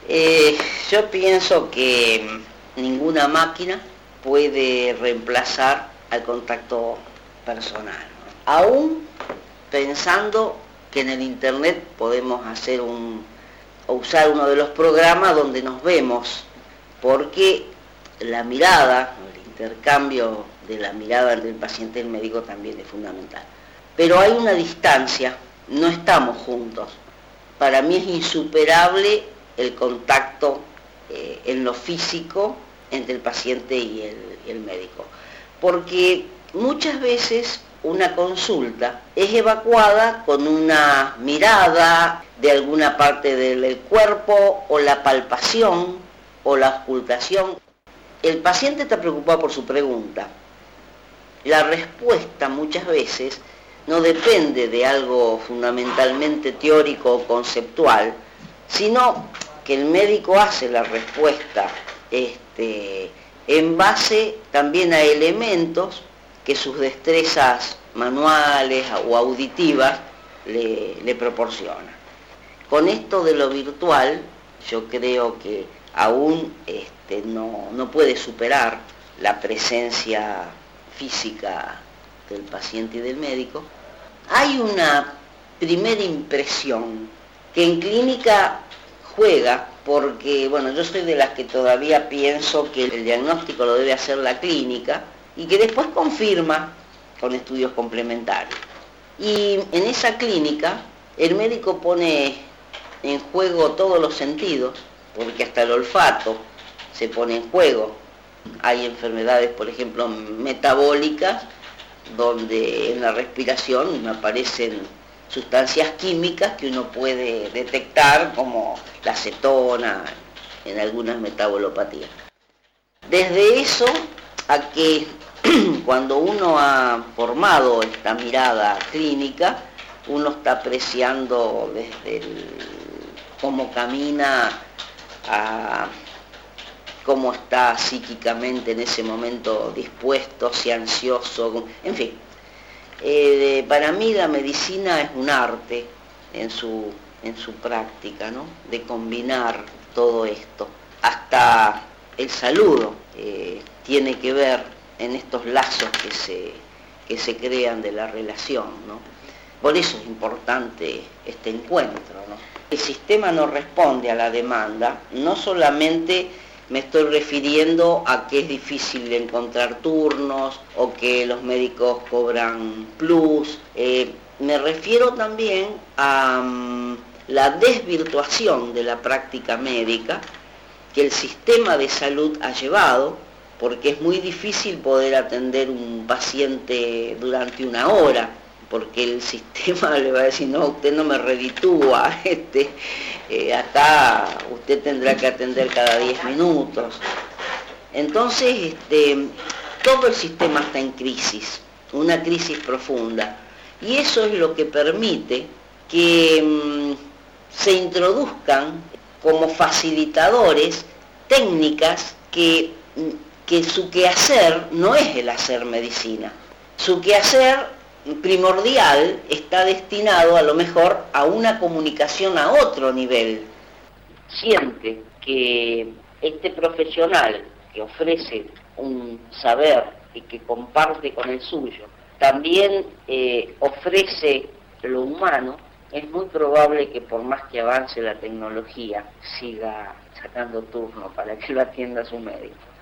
Yo pienso que ninguna máquina puede reemplazar al contacto personal, ¿no? Aún pensando que en el internet podemos hacer o usar uno de los programas donde nos vemos, porque la mirada, el intercambio de la mirada entre el paciente y el médico también es fundamental. Pero hay una distancia, no estamos juntos. Para mí es insuperable el contacto en lo físico entre el paciente y el médico, porque muchas veces una consulta es evacuada con una mirada de alguna parte del cuerpo, o la palpación, o la auscultación. El paciente está preocupado por su pregunta. La respuesta muchas veces no depende de algo fundamentalmente teórico o conceptual, sino que el médico hace la respuesta en base también a elementos que sus destrezas manuales o auditivas le proporcionan. Con esto de lo virtual, yo creo que aún no puede superar la presencia física del paciente y del médico. Hay una primera impresión que en clínica juega, porque yo soy de las que todavía pienso que el diagnóstico lo debe hacer la clínica y que después confirma con estudios complementarios. Y en esa clínica el médico pone en juego todos los sentidos, porque hasta el olfato se pone en juego. Hay enfermedades, por ejemplo, metabólicas, donde en la respiración aparecen sustancias químicas que uno puede detectar, como la acetona en algunas metabolopatías. Desde eso a que cuando uno ha formado esta mirada clínica, uno está apreciando desde cómo camina a cómo está psíquicamente en ese momento dispuesto, si ansioso, en fin. Para mí la medicina es un arte en su práctica, ¿no? De combinar todo esto. Hasta el saludo tiene que ver en estos lazos que se crean de la relación, ¿no? Por eso es importante este encuentro, ¿no? El sistema no responde a la demanda, no solamente me estoy refiriendo a que es difícil encontrar turnos o que los médicos cobran plus. Me refiero también a la desvirtuación de la práctica médica que el sistema de salud ha llevado, porque es muy difícil poder atender un paciente durante una hora, porque el sistema le va a decir, no, usted no me reditúa, acá usted tendrá que atender cada 10 minutos. Entonces, todo el sistema está en crisis, una crisis profunda, y eso es lo que permite que se introduzcan como facilitadores técnicas que su quehacer no es el hacer medicina. Su quehacer primordial está destinado a lo mejor a una comunicación a otro nivel. Siente que este profesional que ofrece un saber y que comparte con el suyo, también ofrece lo humano, es muy probable que por más que avance la tecnología, siga sacando turno para que lo atienda su médico.